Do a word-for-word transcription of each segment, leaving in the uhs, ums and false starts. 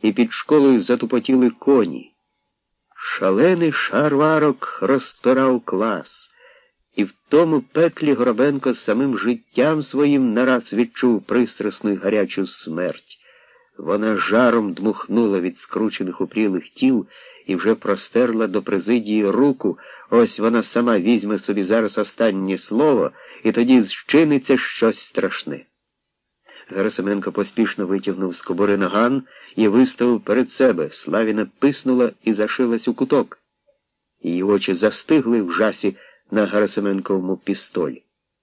і під школою затупотіли коні. Шалений шарварок розпирав клас, і в тому пеклі Горобенко з самим життям своїм нараз відчув пристрасну й гарячу смерть. Вона жаром дмухнула від скручених упрілих тіл і вже простерла до президії руку. Ось вона сама візьме собі зараз останнє слово, і тоді зчиниться щось страшне. Герасименко поспішно витягнув з кобури наган і виставив перед себе. Славіна писнула і зашилась у куток. Її очі застигли в жасі на Герасименковому пістолі.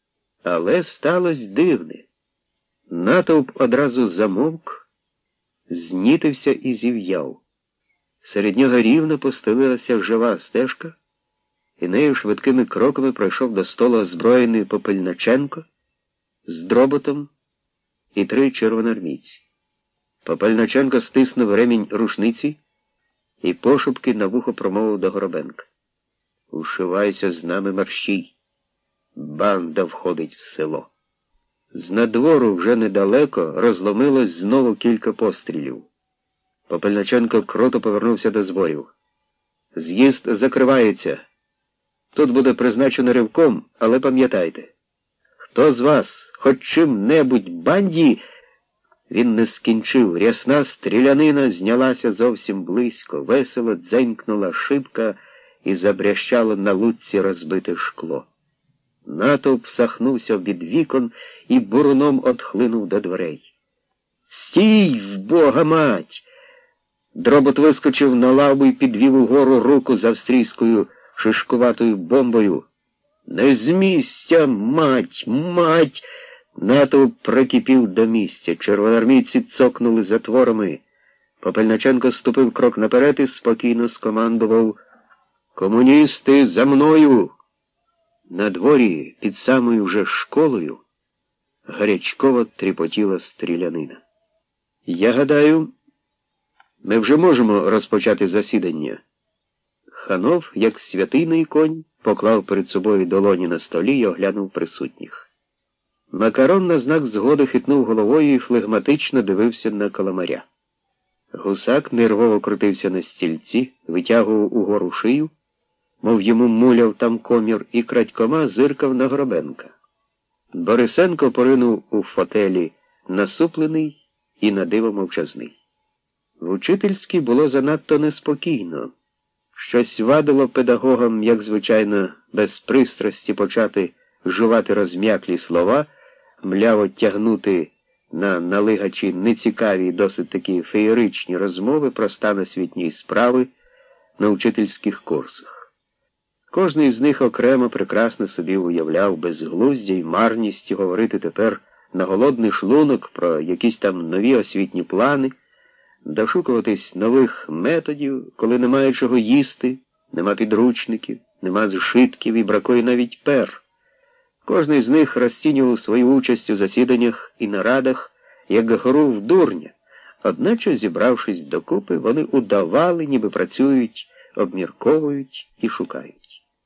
Але сталося дивне. Натовп одразу замовк, знітився і зів'яв. Серед нього рівно постелилася жива стежка, і нею швидкими кроками пройшов до столу озброєний Попельниченко з дроботом і три червоноармійці. Попельниченко стиснув ремінь рушниці і пошепки на вухо промовив до Горобенка: «Ушивайся з нами, марщій. Банда входить в село». З надвору вже недалеко розломилось знову кілька пострілів. Попельниченко круто повернувся до зборів. «З'їзд закривається. Тут буде призначено ривком, але пам'ятайте, хто з вас хоч чим-небудь банді...» Він не скінчив. Рясна стрілянина знялася зовсім близько, весело дзенькнула шибка і забрящало на лутці розбите шкло. Натовп сахнувся від вікон і буруном отхлинув до дверей. «Стій, в Бога мать!» Дробот вискочив на лаву і підвів угору руку з австрійською шишкуватою бомбою. «Не з місця, мать, мать!» Натовп прикипів до місця. Червоноармійці цокнули затворами. Попельниченко ступив крок наперед і спокійно скомандував: «Комуністи, за мною!» На дворі, під самою вже школою, гарячково тріпотіла стрілянина. «Я гадаю, ми вже можемо розпочати засідання». Ханов, як святийний конь, поклав перед собою долоні на столі і оглянув присутніх. Макарон на знак згоди хитнув головою і флегматично дивився на Каламаря. Гусак нервово крутився на стільці, витягував угору шию, мов йому муляв там комір, і крадькома зиркав на Горобенка. Борисенко поринув у фотелі, насуплений і на диво мовчазний. В учительській було занадто неспокійно. Щось вадило педагогам, як звичайно, без пристрасті почати жувати розм'яклі слова, мляво тягнути на налигачі нецікаві, досить такі феєричні розмови про стан освітньої справи на учительських курсах. Кожний з них окремо прекрасно собі уявляв безглуздя й марність говорити тепер на голодний шлунок про якісь там нові освітні плани, дошукуватись нових методів, коли немає чого їсти, нема підручників, нема зшитків і бракує навіть пер. Кожний з них розцінював свою участь у засіданнях і нарадах як гру в дурня, одначе, зібравшись докупи, вони удавали, ніби працюють, обмірковують і шукають.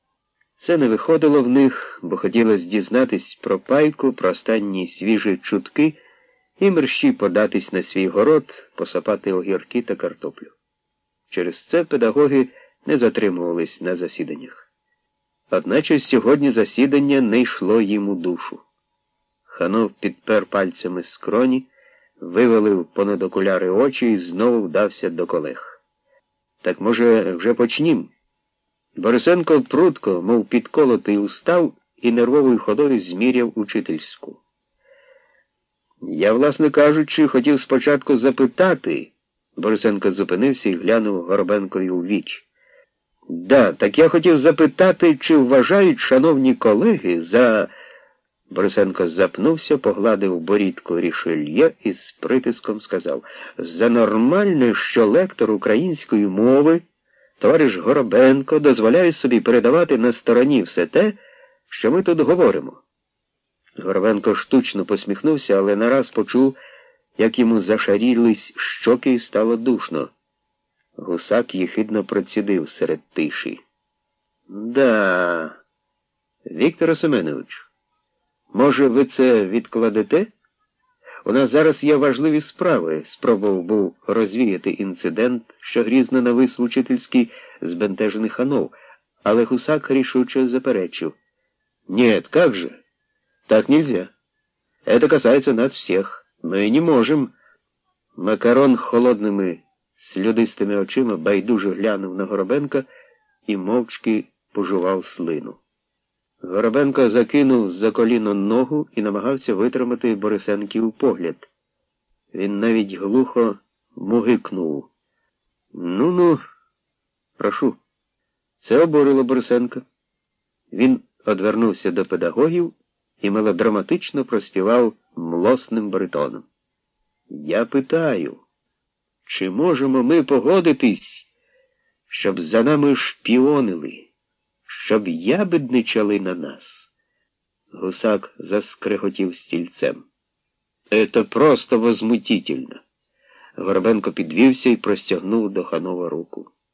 Це не виходило в них, бо хотілося дізнатись про пайку, про останні свіжі чутки і мерщій податись на свій город, посапати огірки та картоплю. Через це педагоги не затримувались на засіданнях. Одначе сьогодні засідання не йшло їм у душу. Ханов підпер пальцями скроні, вивалив понад окуляри очі і знову вдався до колег. «Так, може, вже почнім?» Борисенко прудко, мов підколотий, устав і нервовою ходою зміряв учительську. «Я, власне кажучи, хотів спочатку запитати...» Борисенко зупинився і глянув Горобенкові у віч. «Да, так я хотів запитати, чи вважають, шановні колеги, за...» Борисенко запнувся, погладив борідку Рішельє і з притиском сказав: «За нормальне, що лектор української мови, товариш Горобенко, дозволяє собі передавати на стороні все те, що ми тут говоримо». Горобенко штучно посміхнувся, але нараз почув, як йому зашарілись щоки і стало душно. Гусак єхидно процідив серед тиші: «Да, Віктор Семенович, може, ви це відкладете? У нас зараз є важливі справи. Спробував був розвіяти інцидент, що грізно навис в учительській збентежених ханов, але Гусак рішуче заперечив. «Нет, как же? Так нельзя. Это касается нас всех. Мы не можем». Макарон холодними, слюдистими очима байдуже глянув на Горобенка і мовчки пожував слину. Горобенко закинув за коліно ногу і намагався витримати Борисенків погляд. Він навіть глухо мугикнув. «Ну-ну, прошу». Це обурило Борисенка. Він одвернувся до педагогів і мелодраматично проспівав млосним баритоном. «Я питаю, чи можемо ми погодитись, щоб за нами шпіонили, щоб ябедничали на нас?» Гусак заскреготів стільцем. «Это просто возмутительно!» Горобенко підвівся і простягнув до Ханова руку.